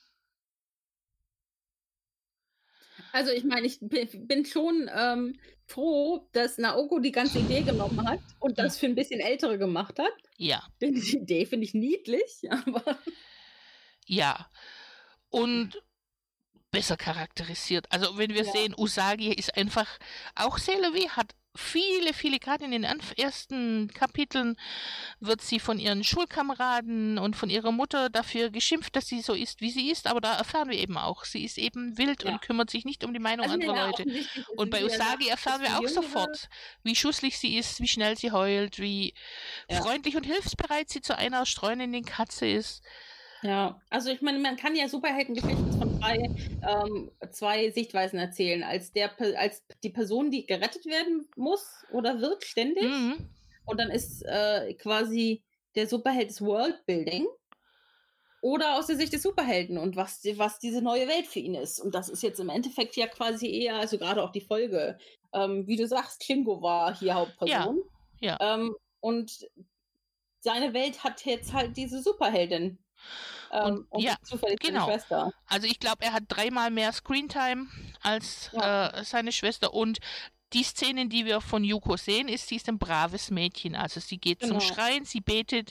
Also ich meine, ich bin schon froh, dass Naoko die ganze Idee genommen hat und das für ein bisschen Ältere gemacht hat. Ja. Die Idee finde ich niedlich, aber... Ja. Und besser charakterisiert. Also wenn wir sehen, Usagi ist einfach, auch Sailor V hat viele, gerade in den ersten Kapiteln wird sie von ihren Schulkameraden und von ihrer Mutter dafür geschimpft, dass sie so ist, wie sie ist, aber da erfahren wir eben auch, sie ist eben wild und kümmert sich nicht um die Meinung anderer Leute. Und bei Usagi erfahren wir auch sofort, wie schusslich sie ist, wie schnell sie heult, wie freundlich und hilfsbereit sie zu einer streunenden Katze ist. Ja, also ich meine, man kann ja Superheldengeschichten von zwei Sichtweisen erzählen. Als die Person, die gerettet werden muss oder wird ständig. Mhm. Und dann ist quasi der Superheld das Worldbuilding. Oder aus der Sicht des Superhelden und was diese neue Welt für ihn ist. Und das ist jetzt im Endeffekt ja quasi eher, also gerade auch die Folge, wie du sagst, Shingo war hier Hauptperson. Ja. Und seine Welt hat jetzt halt diese Superheldin. Und zufällig seine Schwester. Also ich glaube, er hat 3-mal mehr Screentime als seine Schwester und die Szenen, die wir von Yuko sehen, sie ist ein braves Mädchen. Also sie geht zum Schrein, sie betet,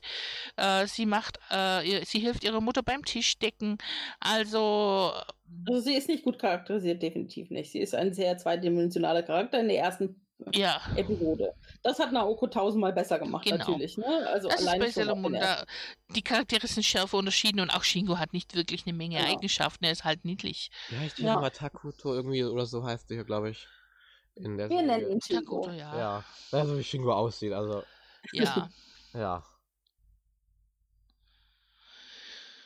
sie hilft ihrer Mutter beim Tischdecken. Also sie ist nicht gut charakterisiert, definitiv nicht. Sie ist ein sehr zweidimensionaler Charakter in der ersten Episode. Das hat Naoko 1000-mal besser gemacht, natürlich. Ne? Also das ist bei Sailor Moon. Die Charaktere sind schärfer unterschieden und auch Shingo hat nicht wirklich eine Menge Eigenschaften. Er ist halt niedlich. Ja, ich denke mal Takuto irgendwie oder so heißt der, glaube ich. In der Wir nennen ihn Shingo. Takuto, ja. Also wie Shingo aussieht, also. Ja. Ja.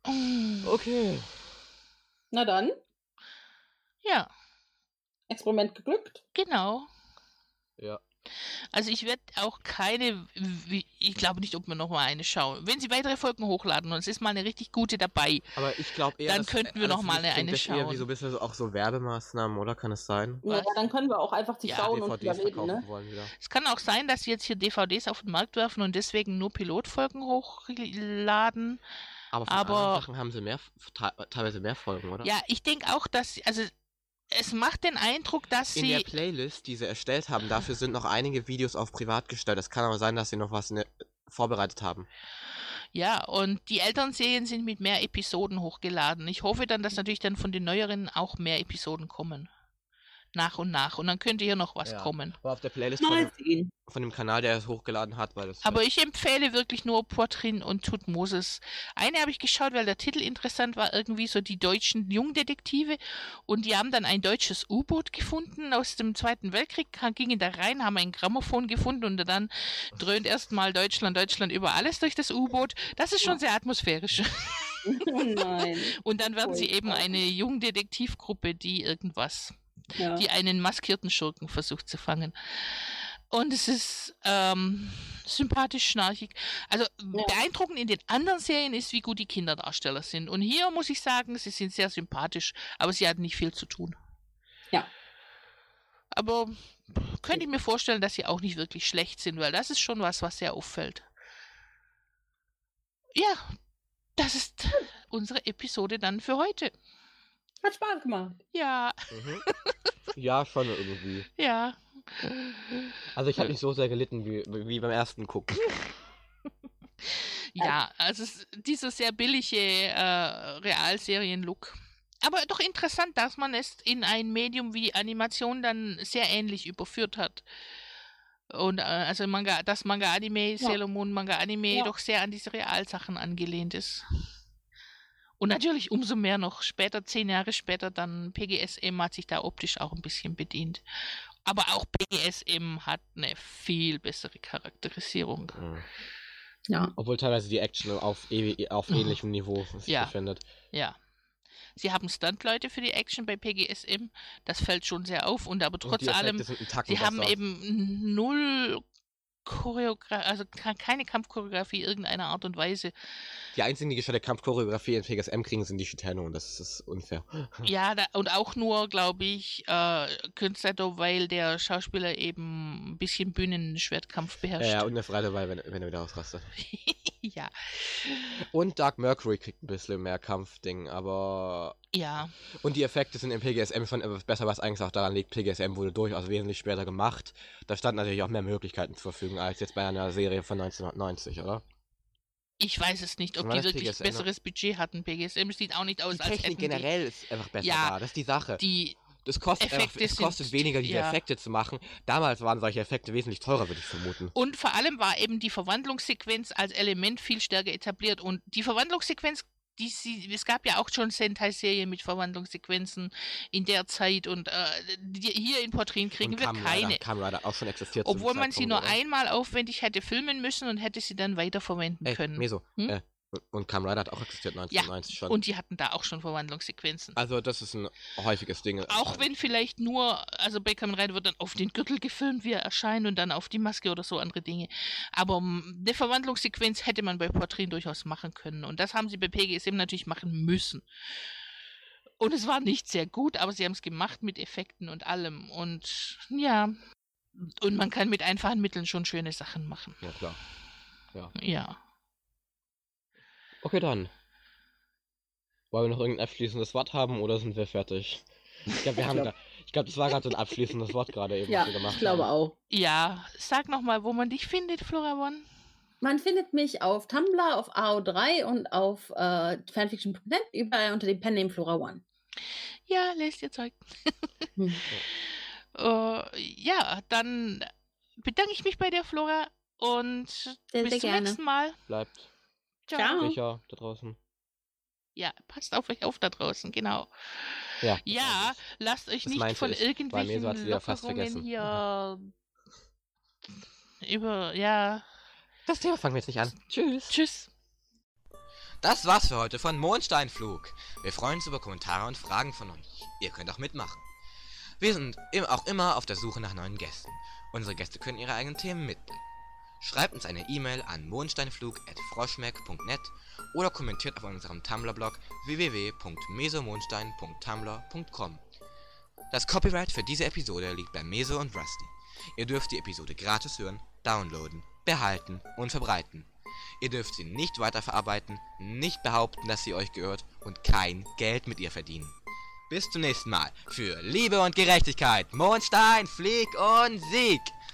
Okay. Na dann. Ja. Experiment geglückt. Genau. Ja. Also ich werde auch keine, ich glaube nicht, ob wir noch mal eine schauen. Wenn sie weitere Folgen hochladen und es ist mal eine richtig gute dabei, aber ich glaube eher, dann könnten wir noch mal eine schauen. Eher wie so ein bisschen auch so Werbemaßnahmen, oder? Kann es sein? Ja, dann können wir auch einfach die schauen und DVDs reden, ne? wollen wieder. Es kann auch sein, dass sie jetzt hier DVDs auf den Markt werfen und deswegen nur Pilotfolgen hochladen. Aber von anderen Sachen haben sie teilweise mehr Folgen, oder? Ja, ich denke auch, dass, also es macht den Eindruck, dass in der Playlist, die sie erstellt haben, dafür sind noch einige Videos auf privat gestellt. Es kann aber sein, dass sie noch was vorbereitet haben. Ja, und die älteren Serien sind mit mehr Episoden hochgeladen. Ich hoffe dann, dass natürlich dann von den neueren auch mehr Episoden kommen. Nach und nach. Und dann könnte hier noch was kommen. Aber auf der Playlist von dem Kanal, der es hochgeladen hat, weil das. Aber ich empfehle wirklich nur Poitrine und Tutmosis. Eine habe ich geschaut, weil der Titel interessant war, irgendwie so die deutschen Jungdetektive. Und die haben dann ein deutsches U-Boot gefunden aus dem Zweiten Weltkrieg, gingen da rein, haben ein Grammophon gefunden und dann dröhnt erstmal Deutschland über alles durch das U-Boot. Das ist schon sehr atmosphärisch. Oh nein. Und dann werden sie eben eine Jungdetektivgruppe, die irgendwas. Ja. Die einen maskierten Schurken versucht zu fangen. Und es ist sympathisch, schnarchig. Also beeindruckend in den anderen Serien ist, wie gut die Kinderdarsteller sind. Und hier muss ich sagen, sie sind sehr sympathisch, aber sie hatten nicht viel zu tun. Ja. Aber könnte ich mir vorstellen, dass sie auch nicht wirklich schlecht sind, weil das ist schon was sehr auffällt. Ja, das ist unsere Episode dann für heute. Hat Spaß gemacht. Ja. Mhm. Ja, schon irgendwie. Ja. Also ich habe nicht so sehr gelitten wie beim ersten Gucken. Ja, also dieser sehr billige Realserien-Look. Aber doch interessant, dass man es in ein Medium wie Animation dann sehr ähnlich überführt hat. Und also das Manga-Anime, Sailor Moon Manga-Anime doch sehr an diese Realsachen angelehnt ist. Und natürlich umso mehr noch später, 10 Jahre später, dann PGSM hat sich da optisch auch ein bisschen bedient. Aber auch PGSM hat eine viel bessere Charakterisierung. Ja. Obwohl teilweise die Action auf ähnlichem Niveau sich befindet. Ja. Sie haben Stuntleute für die Action bei PGSM, das fällt schon sehr auf. Und aber trotz allem, sie haben eben null also keine Kampfchoreografie irgendeiner Art und Weise. Die einzigen, die gestellte Kampfchoreografie in PGSM kriegen, sind die Shitano und das ist unfair. Ja, und auch nur, glaube ich, Künstler, weil der Schauspieler eben ein bisschen Bühnenschwertkampf beherrscht. Ja, und eine Freude dabei, wenn er wieder ausrastet. Ja. Und Dark Mercury kriegt ein bisschen mehr Kampfding, aber... Ja. Und die Effekte sind im PGSM schon etwas besser, was eigentlich auch daran liegt, PGSM wurde durchaus wesentlich später gemacht. Da standen natürlich auch mehr Möglichkeiten zur Verfügung als jetzt bei einer Serie von 1990, oder? Ich weiß es nicht, ob die wirklich PGSM besseres Budget hatten. PGSM sieht auch nicht aus, als hätten die... Technik generell ist einfach besser da, das ist die Sache. Es kostet weniger, diese Effekte zu machen. Damals waren solche Effekte wesentlich teurer, würde ich vermuten. Und vor allem war eben die Verwandlungssequenz als Element viel stärker etabliert. Und die Verwandlungssequenz, es gab ja auch schon Sentai-Serien mit Verwandlungssequenzen in der Zeit. Und hier in Poitrine kriegen wir keine. Kamen leider auch schon existiert. Obwohl man sie nur einmal aufwendig hätte filmen müssen und hätte sie dann weiterverwenden können. Meso, und Kamen Rider hat auch existiert 1990 schon. Und die hatten da auch schon Verwandlungssequenzen. Also das ist ein häufiges Ding. Auch wenn vielleicht nur, also bei Kamen Rider wird dann auf den Gürtel gefilmt, wie er erscheint und dann auf die Maske oder so andere Dinge. Aber eine Verwandlungssequenz hätte man bei Poitrine durchaus machen können. Und das haben sie bei PGSM natürlich machen müssen. Und es war nicht sehr gut, aber sie haben es gemacht mit Effekten und allem. Und ja, und man kann mit einfachen Mitteln schon schöne Sachen machen. Ja, klar. Ja. Okay, dann. Wollen wir noch irgendein abschließendes Wort haben oder sind wir fertig? Ich glaube, das war gerade so ein abschließendes Wort gerade eben, was wir gemacht haben. Ich glaube auch. Ja, sag nochmal, wo man dich findet, Floravon. Man findet mich auf Tumblr, auf AO3 und auf fanfiction.net, überall unter dem Penname Flora1. Ja, lest ihr Zeug. Ja, dann bedanke ich mich bei der Flora und bis zum nächsten Mal. Bleibt. Ciao. Sicher da draußen. Ja, passt auf euch auf da draußen, genau. Ja, lasst euch nicht von irgendwelchen Lockerungen hier Das Thema fangen wir jetzt nicht an. Tschüss. Tschüss. Das war's für heute von Mondsteinflug. Wir freuen uns über Kommentare und Fragen von euch. Ihr könnt auch mitmachen. Wir sind auch immer auf der Suche nach neuen Gästen. Unsere Gäste können ihre eigenen Themen mitbringen. Schreibt uns eine E-Mail an mondsteinflug@froschmeck.net oder kommentiert auf unserem Tumblr-Blog www.mesomondstein.tumblr.com. Das Copyright für diese Episode liegt bei Meso und Rusty. Ihr dürft die Episode gratis hören, downloaden, behalten und verbreiten. Ihr dürft sie nicht weiterverarbeiten, nicht behaupten, dass sie euch gehört und kein Geld mit ihr verdienen. Bis zum nächsten Mal. Für Liebe und Gerechtigkeit, Mondstein, Flieg und Sieg!